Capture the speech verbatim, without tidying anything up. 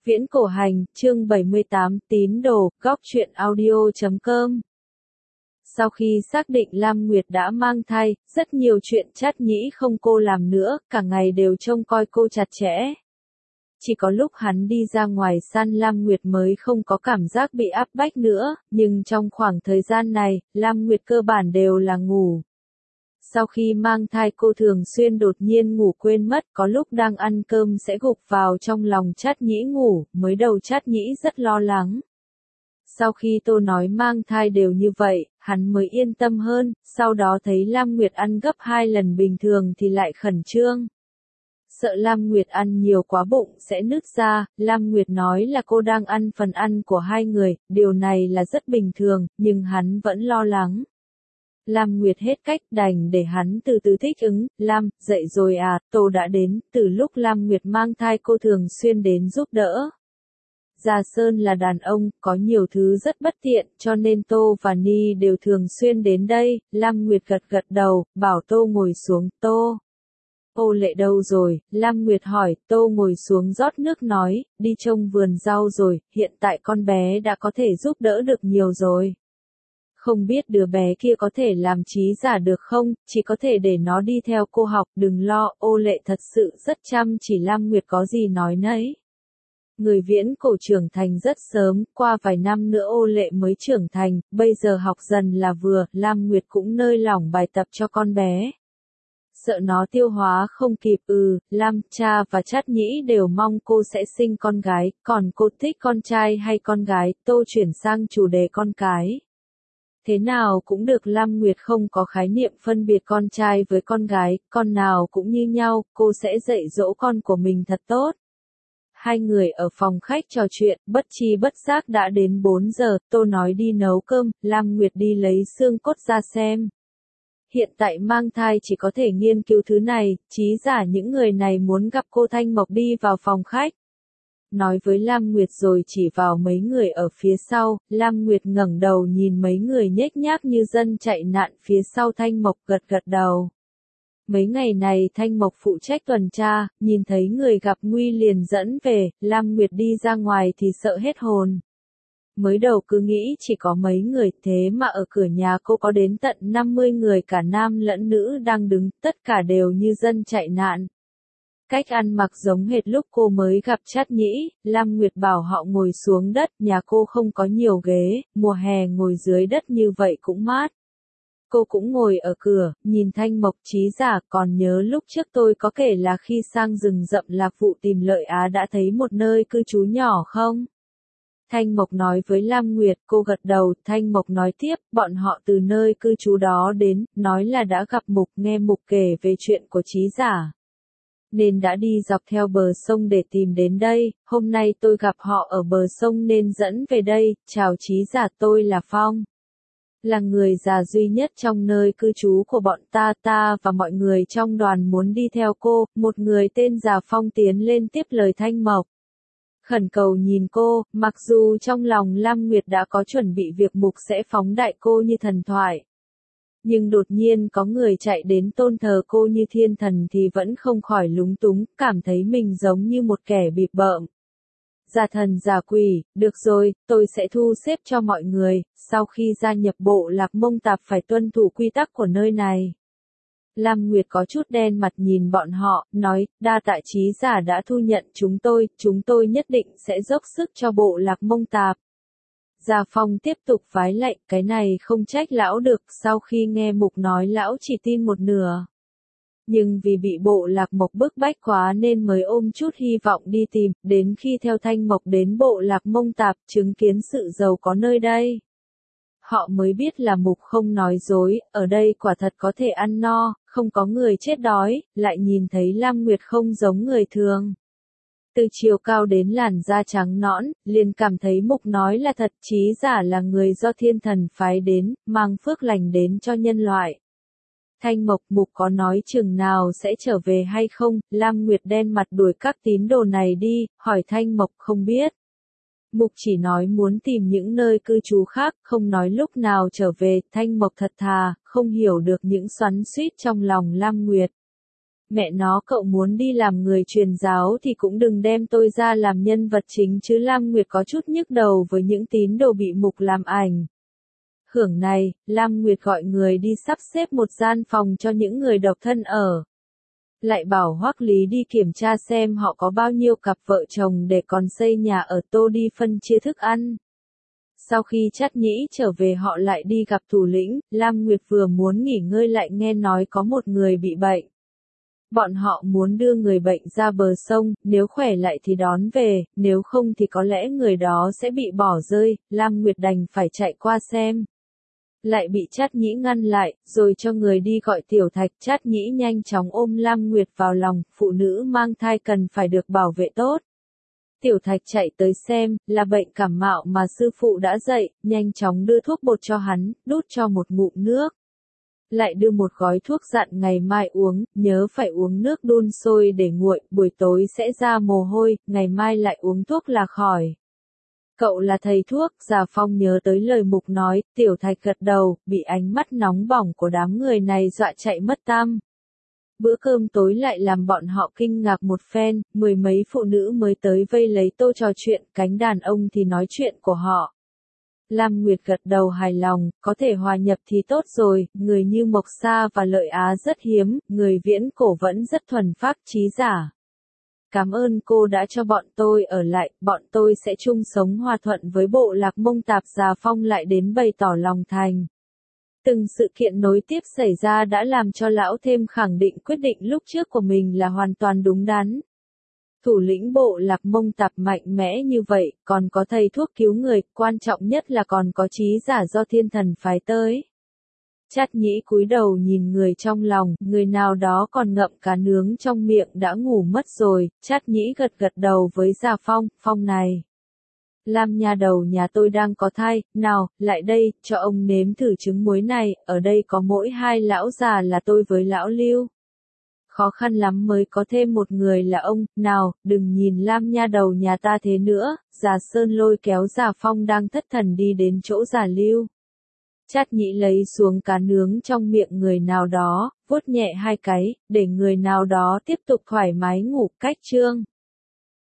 Viễn cổ hành, chương bảy mươi tám, tín đồ, góc truyện audio chấm com. Sau khi xác định Lam Nguyệt đã mang thai, rất nhiều chuyện Trát Nhĩ không cô làm nữa, cả ngày đều trông coi cô chặt chẽ. Chỉ có lúc hắn đi ra ngoài săn Lam Nguyệt mới không có cảm giác bị áp bách nữa, nhưng trong khoảng thời gian này, Lam Nguyệt cơ bản đều là ngủ. Sau khi mang thai cô thường xuyên đột nhiên ngủ quên mất, có lúc đang ăn cơm sẽ gục vào trong lòng Trát Nhĩ ngủ, mới đầu Trát Nhĩ rất lo lắng. Sau khi Tô nói mang thai đều như vậy, hắn mới yên tâm hơn, sau đó thấy Lam Nguyệt ăn gấp hai lần bình thường thì lại khẩn trương. Sợ Lam Nguyệt ăn nhiều quá bụng sẽ nứt ra, Lam Nguyệt nói là cô đang ăn phần ăn của hai người, điều này là rất bình thường, nhưng hắn vẫn lo lắng. Lam Nguyệt hết cách đành để hắn từ từ thích ứng, Lam, dậy rồi à, Tô đã đến, từ lúc Lam Nguyệt mang thai cô thường xuyên đến giúp đỡ. Gia Sơn là đàn ông, có nhiều thứ rất bất tiện, cho nên Tô và Ni đều thường xuyên đến đây, Lam Nguyệt gật gật đầu, bảo Tô ngồi xuống, Tô. Ô Lệ đâu rồi, Lam Nguyệt hỏi, Tô ngồi xuống rót nước nói, đi trông vườn rau rồi, hiện tại con bé đã có thể giúp đỡ được nhiều rồi. Không biết đứa bé kia có thể làm trí giả được không, chỉ có thể để nó đi theo cô học, đừng lo, Ô Lệ thật sự rất chăm chỉ. Lam Nguyệt có gì nói nấy. Người viễn cổ trưởng thành rất sớm, qua vài năm nữa Ô Lệ mới trưởng thành, bây giờ học dần là vừa, Lam Nguyệt cũng nới lỏng bài tập cho con bé. Sợ nó tiêu hóa không kịp, ừ, Lam, cha và Trát Nhĩ đều mong cô sẽ sinh con gái, còn cô thích con trai hay con gái, Tô chuyển sang chủ đề con cái. Thế nào cũng được, Lam Nguyệt không có khái niệm phân biệt con trai với con gái, con nào cũng như nhau, cô sẽ dạy dỗ con của mình thật tốt. Hai người ở phòng khách trò chuyện, bất chi bất giác đã đến bốn giờ, Tô nói đi nấu cơm, Lam Nguyệt đi lấy xương cốt ra xem. Hiện tại mang thai chỉ có thể nghiên cứu thứ này, chí giả những người này muốn gặp cô. Thanh Mộc đi vào phòng khách. Nói với Lam Nguyệt rồi chỉ vào mấy người ở phía sau, Lam Nguyệt ngẩng đầu nhìn mấy người nhếch nhác như dân chạy nạn phía sau Thanh Mộc, gật gật đầu. Mấy ngày này Thanh Mộc phụ trách tuần tra, nhìn thấy người gặp nguy liền dẫn về, Lam Nguyệt đi ra ngoài thì sợ hết hồn. Mới đầu cứ nghĩ chỉ có mấy người, thế mà ở cửa nhà cô có đến tận năm mươi người cả nam lẫn nữ đang đứng, tất cả đều như dân chạy nạn. Cách ăn mặc giống hệt lúc cô mới gặp Trát Nhĩ, Lam Nguyệt bảo họ ngồi xuống đất, nhà cô không có nhiều ghế, mùa hè ngồi dưới đất như vậy cũng mát. Cô cũng ngồi ở cửa, nhìn Thanh Mộc, chí giả, còn nhớ lúc trước tôi có kể là khi sang rừng rậm Lạc Phụ tìm Lợi Á đã thấy một nơi cư trú nhỏ không? Thanh Mộc nói với Lam Nguyệt, cô gật đầu. Thanh Mộc nói tiếp, bọn họ từ nơi cư trú đó đến, nói là đã gặp Mục, nghe Mục kể về chuyện của chí giả. Nên đã đi dọc theo bờ sông để tìm đến đây, hôm nay tôi gặp họ ở bờ sông nên dẫn về đây, chào chí giả, tôi là Phong. Là người già duy nhất trong nơi cư trú của bọn ta, ta và mọi người trong đoàn muốn đi theo cô, một người tên già Phong tiến lên tiếp lời Thanh Mộc. Khẩn cầu nhìn cô, mặc dù trong lòng Lam Nguyệt đã có chuẩn bị việc Mục sẽ phóng đại cô như thần thoại. Nhưng đột nhiên có người chạy đến tôn thờ cô như thiên thần thì vẫn không khỏi lúng túng, cảm thấy mình giống như một kẻ bịp bợm. Giả thần giả quỷ, được rồi, tôi sẽ thu xếp cho mọi người, sau khi gia nhập bộ Lạc Mông Tạp phải tuân thủ quy tắc của nơi này. Lam Nguyệt có chút đen mặt nhìn bọn họ, nói, đa tạ chí giả đã thu nhận chúng tôi, chúng tôi nhất định sẽ dốc sức cho bộ Lạc Mông Tạp. Gia Phong tiếp tục vái lạy, cái này không trách lão được, sau khi nghe Mục nói lão chỉ tin một nửa. Nhưng vì bị bộ Lạc Mộc bức bách quá nên mới ôm chút hy vọng đi tìm, đến khi theo Thanh Mộc đến bộ Lạc Mông Tạp, chứng kiến sự giàu có nơi đây. Họ mới biết là Mục không nói dối, ở đây quả thật có thể ăn no, không có người chết đói, lại nhìn thấy Lam Nguyệt không giống người thường. Từ chiều cao đến làn da trắng nõn, liền cảm thấy Mục nói là thật, chí giả là người do thiên thần phái đến, mang phước lành đến cho nhân loại. Thanh Mộc, Mục có nói chừng nào sẽ trở về hay không? Lam Nguyệt đen mặt đuổi các tín đồ này đi, hỏi Thanh Mộc, không biết. Mục chỉ nói muốn tìm những nơi cư trú khác, không nói lúc nào trở về. Thanh Mộc thật thà, không hiểu được những xoắn xuýt trong lòng Lam Nguyệt. mẹ nó cậu muốn đi làm người truyền giáo thì cũng đừng đem tôi ra làm nhân vật chính chứ. Lam Nguyệt có chút nhức đầu với những tín đồ bị mục làm ảnh hưởng này, Lam Nguyệt gọi người đi sắp xếp một gian phòng cho những người độc thân ở. Lại bảo Hoắc Lý đi kiểm tra xem họ có bao nhiêu cặp vợ chồng để còn xây nhà ở, Tô đi phân chia thức ăn. Sau khi Trát Nhĩ trở về họ lại đi gặp thủ lĩnh, Lam Nguyệt vừa muốn nghỉ ngơi lại nghe nói có một người bị bệnh. Bọn họ muốn đưa người bệnh ra bờ sông, nếu khỏe lại thì đón về, nếu không thì có lẽ người đó sẽ bị bỏ rơi, Lam Nguyệt đành phải chạy qua xem. Lại bị Trát Nhĩ ngăn lại, rồi cho người đi gọi Tiểu Thạch. Trát Nhĩ nhanh chóng ôm Lam Nguyệt vào lòng, phụ nữ mang thai cần phải được bảo vệ tốt. Tiểu Thạch chạy tới xem, là bệnh cảm mạo mà sư phụ đã dạy, nhanh chóng đưa thuốc bột cho hắn, đút cho một ngụm nước. Lại đưa một gói thuốc dặn ngày mai uống, nhớ phải uống nước đun sôi để nguội, buổi tối sẽ ra mồ hôi, ngày mai lại uống thuốc là khỏi. Cậu là thầy thuốc, Già Phong nhớ tới lời mục nói, Tiểu Thạch gật đầu, bị ánh mắt nóng bỏng của đám người này dọa chạy mất tăm. Bữa cơm tối lại làm bọn họ kinh ngạc một phen, mười mấy phụ nữ mới tới vây lấy Tô trò chuyện, cánh đàn ông thì nói chuyện của họ. Lam Nguyệt gật đầu hài lòng, có thể hòa nhập thì tốt rồi, người như Mộc Sa và Lợi Á rất hiếm, người viễn cổ vẫn rất thuần phác trí giả. Cảm ơn cô đã cho bọn tôi ở lại, bọn tôi sẽ chung sống hòa thuận với bộ lạc Mông Tạp. Già Phong lại đến bày tỏ lòng thành. Từng sự kiện nối tiếp xảy ra đã làm cho lão thêm khẳng định quyết định lúc trước của mình là hoàn toàn đúng đắn. Thủ lĩnh bộ lạc Mông Tạp mạnh mẽ như vậy, còn có thầy thuốc cứu người, quan trọng nhất là còn có trí giả do thiên thần phái tới. Trát Nhĩ cúi đầu nhìn người trong lòng, người nào đó còn ngậm cá nướng trong miệng đã ngủ mất rồi. Trát Nhĩ gật gật đầu với Già Phong, Phong này. Lam nha đầu nhà tôi đang có thai, nào, lại đây, cho ông nếm thử trứng muối này, ở đây có mỗi hai lão già là tôi với lão Lưu. Khó khăn lắm mới có thêm một người là ông, nào, đừng nhìn Lam nha đầu nhà ta thế nữa. Già Sơn lôi kéo Già Phong đang thất thần đi đến chỗ Già Lưu. Trát Nhĩ lấy xuống cá nướng trong miệng người nào đó, vuốt nhẹ hai cái, để người nào đó tiếp tục thoải mái ngủ. Cách chương